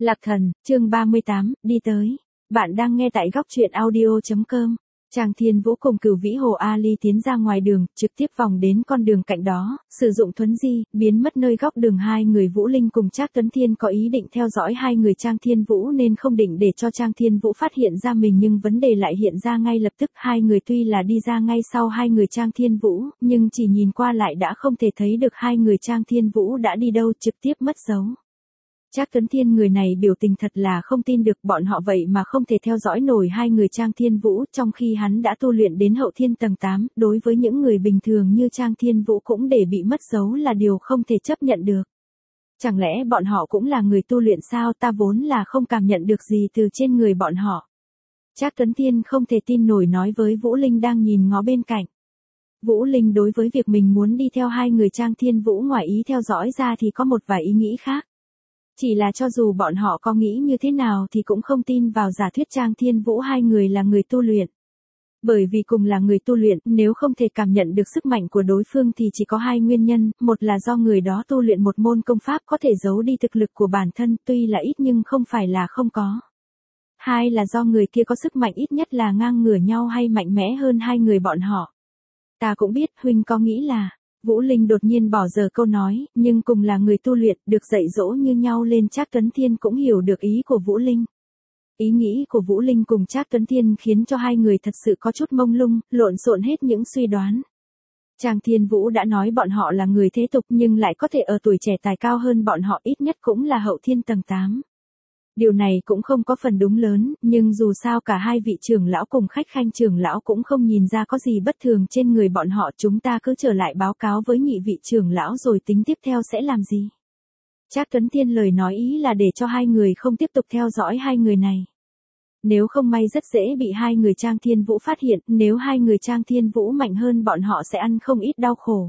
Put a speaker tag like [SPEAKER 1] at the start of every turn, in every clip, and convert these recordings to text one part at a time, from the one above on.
[SPEAKER 1] Lạc Thần, chương 38, đi tới. Bạn đang nghe tại góc truyện audio.com. Trang Thiên Vũ cùng Cửu Vĩ Hồ Ali tiến ra ngoài đường, trực tiếp vòng đến con đường cạnh đó, sử dụng thuấn di, biến mất nơi góc đường. Hai người Vũ Linh cùng Trác Tuấn Thiên có ý định theo dõi hai người Trang Thiên Vũ nên không định để cho Trang Thiên Vũ phát hiện ra mình, nhưng vấn đề lại hiện ra ngay lập tức. Hai người tuy là đi ra ngay sau hai người Trang Thiên Vũ, nhưng chỉ nhìn qua lại đã không thể thấy được hai người Trang Thiên Vũ đã đi đâu, trực tiếp mất dấu. Trác Tuấn Thiên người này biểu tình thật là không tin được, bọn họ vậy mà không thể theo dõi nổi hai người Trang Thiên Vũ, trong khi hắn đã tu luyện đến hậu thiên tầng 8, đối với những người bình thường như Trang Thiên Vũ cũng để bị mất dấu là điều không thể chấp nhận được. Chẳng lẽ bọn họ cũng là người tu luyện sao? Ta vốn là không cảm nhận được gì từ trên người bọn họ. Trác Tuấn Thiên không thể tin nổi nói với Vũ Linh đang nhìn ngó bên cạnh. Vũ Linh đối với việc mình muốn đi theo hai người Trang Thiên Vũ ngoài ý theo dõi ra thì có một vài ý nghĩ khác. Chỉ là cho dù bọn họ có nghĩ như thế nào thì cũng không tin vào giả thuyết Trang Thiên Vũ hai người là người tu luyện. Bởi vì cùng là người tu luyện, nếu không thể cảm nhận được sức mạnh của đối phương thì chỉ có hai nguyên nhân, một là do người đó tu luyện một môn công pháp có thể giấu đi thực lực của bản thân, tuy là ít nhưng không phải là không có. Hai là do người kia có sức mạnh ít nhất là ngang ngửa nhau hay mạnh mẽ hơn hai người bọn họ. Ta cũng biết huynh có nghĩ là... Vũ Linh đột nhiên bỏ dở câu nói, nhưng cùng là người tu luyện, được dạy dỗ như nhau lên. Trác Tuấn Thiên cũng hiểu được ý của Vũ Linh. Ý nghĩ của Vũ Linh cùng Trác Tuấn Thiên khiến cho hai người thật sự có chút mông lung, lộn xộn hết những suy đoán. Trang Thiên Vũ đã nói bọn họ là người thế tục nhưng lại có thể ở tuổi trẻ tài cao hơn bọn họ, ít nhất cũng là hậu thiên tầng 8. Điều này cũng không có phần đúng lớn, nhưng dù sao cả hai vị trưởng lão cùng khách khanh trưởng lão cũng không nhìn ra có gì bất thường trên người bọn họ. Chúng ta cứ trở lại báo cáo với nhị vị trưởng lão rồi tính tiếp theo sẽ làm gì. Trác Tuấn Thiên lời nói ý là để cho hai người không tiếp tục theo dõi hai người này. Nếu không may rất dễ bị hai người Trang Thiên Vũ phát hiện, nếu hai người Trang Thiên Vũ mạnh hơn bọn họ sẽ ăn không ít đau khổ.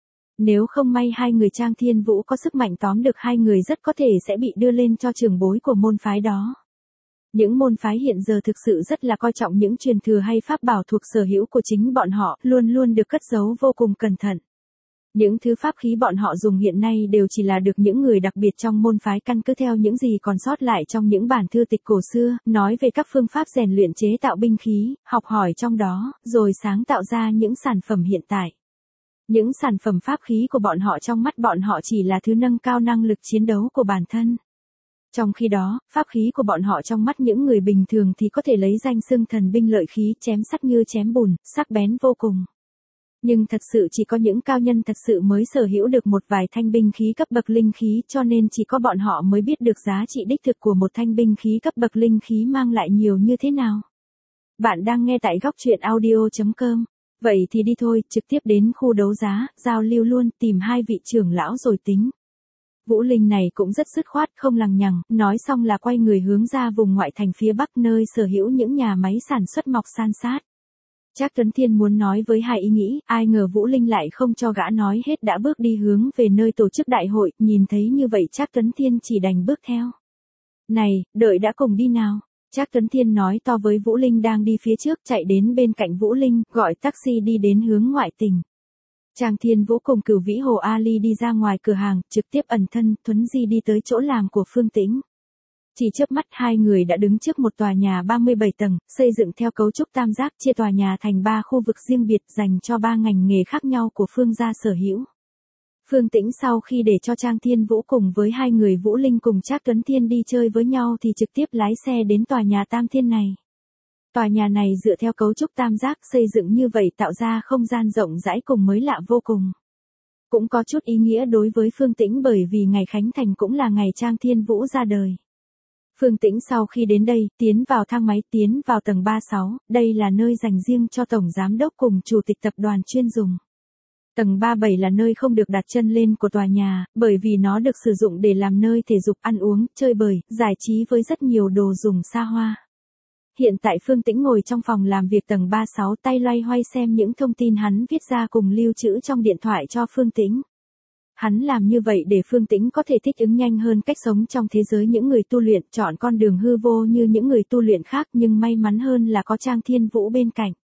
[SPEAKER 1] Nếu không may hai người Trang Thiên Vũ có sức mạnh tóm được hai người, rất có thể sẽ bị đưa lên cho trưởng bối của môn phái đó. Những môn phái hiện giờ thực sự rất là coi trọng những truyền thừa hay pháp bảo thuộc sở hữu của chính bọn họ, luôn luôn được cất giấu vô cùng cẩn thận. Những thứ pháp khí bọn họ dùng hiện nay đều chỉ là được những người đặc biệt trong môn phái căn cứ theo những gì còn sót lại trong những bản thư tịch cổ xưa, nói về các phương pháp rèn luyện chế tạo binh khí, học hỏi trong đó, rồi sáng tạo ra những sản phẩm hiện tại. Những sản phẩm pháp khí của bọn họ trong mắt bọn họ chỉ là thứ nâng cao năng lực chiến đấu của bản thân. Trong khi đó, pháp khí của bọn họ trong mắt những người bình thường thì có thể lấy danh xưng thần binh lợi khí, chém sắt như chém bùn, sắc bén vô cùng. Nhưng thật sự chỉ có những cao nhân thật sự mới sở hữu được một vài thanh binh khí cấp bậc linh khí, cho nên chỉ có bọn họ mới biết được giá trị đích thực của một thanh binh khí cấp bậc linh khí mang lại nhiều như thế nào. Bạn đang nghe tại góc truyện audio.com. Vậy thì đi thôi, trực tiếp đến khu đấu giá, giao lưu luôn, tìm hai vị trưởng lão rồi tính. Vũ Linh này cũng rất dứt khoát, không lằng nhằng, nói xong là quay người hướng ra vùng ngoại thành phía bắc nơi sở hữu những nhà máy sản xuất mọc san sát. Trác Tuấn Thiên muốn nói với hai ý nghĩ, ai ngờ Vũ Linh lại không cho gã nói hết, đã bước đi hướng về nơi tổ chức đại hội. Nhìn thấy như vậy Trác Tuấn Thiên chỉ đành bước theo. Này, đợi đã, cùng đi nào. Trác Tuấn Thiên nói to với Vũ Linh đang đi phía trước, chạy đến bên cạnh Vũ Linh, gọi taxi đi đến hướng ngoại tỉnh. Trang Thiên Vũ cùng Cửu Vĩ Hồ Ali đi ra ngoài cửa hàng, trực tiếp ẩn thân, thuấn di đi tới chỗ làm của Phương Tĩnh. Chỉ chớp mắt hai người đã đứng trước một tòa nhà 37 tầng, xây dựng theo cấu trúc tam giác, chia tòa nhà thành 3 khu vực riêng biệt dành cho 3 ngành nghề khác nhau của Phương gia sở hữu. Phương Tĩnh sau khi để cho Trang Thiên Vũ cùng với hai người Vũ Linh cùng Trác Tuấn Thiên đi chơi với nhau thì trực tiếp lái xe đến tòa nhà Tam Thiên này. Tòa nhà này dựa theo cấu trúc tam giác xây dựng như vậy tạo ra không gian rộng rãi cùng mới lạ vô cùng. Cũng có chút ý nghĩa đối với Phương Tĩnh bởi vì ngày khánh thành cũng là ngày Trang Thiên Vũ ra đời. Phương Tĩnh sau khi đến đây, tiến vào thang máy tiến vào tầng 36, đây là nơi dành riêng cho Tổng Giám đốc cùng Chủ tịch tập đoàn chuyên dùng. Tầng 37 là nơi không được đặt chân lên của tòa nhà, bởi vì nó được sử dụng để làm nơi thể dục, ăn uống, chơi bời, giải trí với rất nhiều đồ dùng xa hoa. Hiện tại Phương Tĩnh ngồi trong phòng làm việc tầng 36 tay loay hoay xem những thông tin hắn viết ra cùng lưu trữ trong điện thoại cho Phương Tĩnh. Hắn làm như vậy để Phương Tĩnh có thể thích ứng nhanh hơn cách sống trong thế giới những người tu luyện, chọn con đường hư vô như những người tu luyện khác, nhưng may mắn hơn là có Trang Thiên Vũ bên cạnh.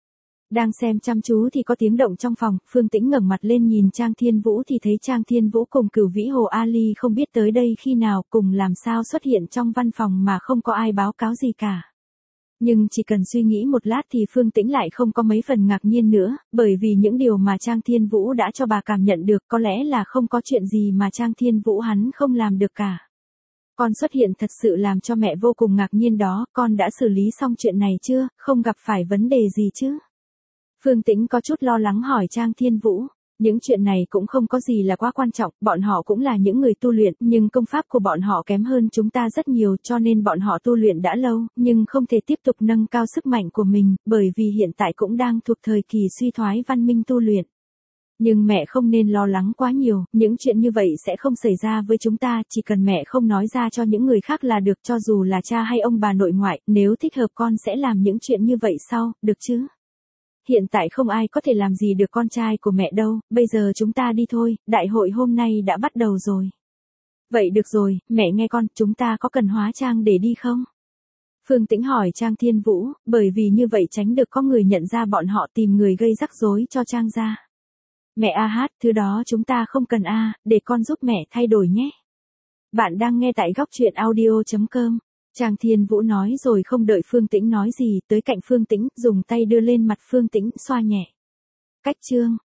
[SPEAKER 1] Đang xem chăm chú thì có tiếng động trong phòng, Phương Tĩnh ngẩng mặt lên nhìn Trang Thiên Vũ thì thấy Trang Thiên Vũ cùng Cửu Vĩ Hồ Ali không biết tới đây khi nào, cùng làm sao xuất hiện trong văn phòng mà không có ai báo cáo gì cả. Nhưng chỉ cần suy nghĩ một lát thì Phương Tĩnh lại không có mấy phần ngạc nhiên nữa, bởi vì những điều mà Trang Thiên Vũ đã cho bà cảm nhận được có lẽ là không có chuyện gì mà Trang Thiên Vũ hắn không làm được cả. Con xuất hiện thật sự làm cho mẹ vô cùng ngạc nhiên đó, con đã xử lý xong chuyện này chưa, không gặp phải vấn đề gì chứ? Phương Tĩnh có chút lo lắng hỏi Trang Thiên Vũ. Những chuyện này cũng không có gì là quá quan trọng, bọn họ cũng là những người tu luyện, nhưng công pháp của bọn họ kém hơn chúng ta rất nhiều cho nên bọn họ tu luyện đã lâu, nhưng không thể tiếp tục nâng cao sức mạnh của mình, bởi vì hiện tại cũng đang thuộc thời kỳ suy thoái văn minh tu luyện. Nhưng mẹ không nên lo lắng quá nhiều, những chuyện như vậy sẽ không xảy ra với chúng ta, chỉ cần mẹ không nói ra cho những người khác là được, cho dù là cha hay ông bà nội ngoại, nếu thích hợp con sẽ làm những chuyện như vậy sau, được chứ? Hiện tại không ai có thể làm gì được con trai của mẹ đâu, bây giờ chúng ta đi thôi, đại hội hôm nay đã bắt đầu rồi. Vậy được rồi, mẹ nghe con, chúng ta có cần hóa trang để đi không? Phương Tĩnh hỏi Trang Thiên Vũ, bởi vì như vậy tránh được có người nhận ra bọn họ tìm người gây rắc rối cho Trang gia. Mẹ hát, thứ đó chúng ta không cần để con giúp mẹ thay đổi nhé. Bạn đang nghe tại góc truyện audio.com. Trang Thiên Vũ nói rồi không đợi Phương Tĩnh nói gì, tới cạnh Phương Tĩnh, dùng tay đưa lên mặt Phương Tĩnh xoa nhẹ. Cách chương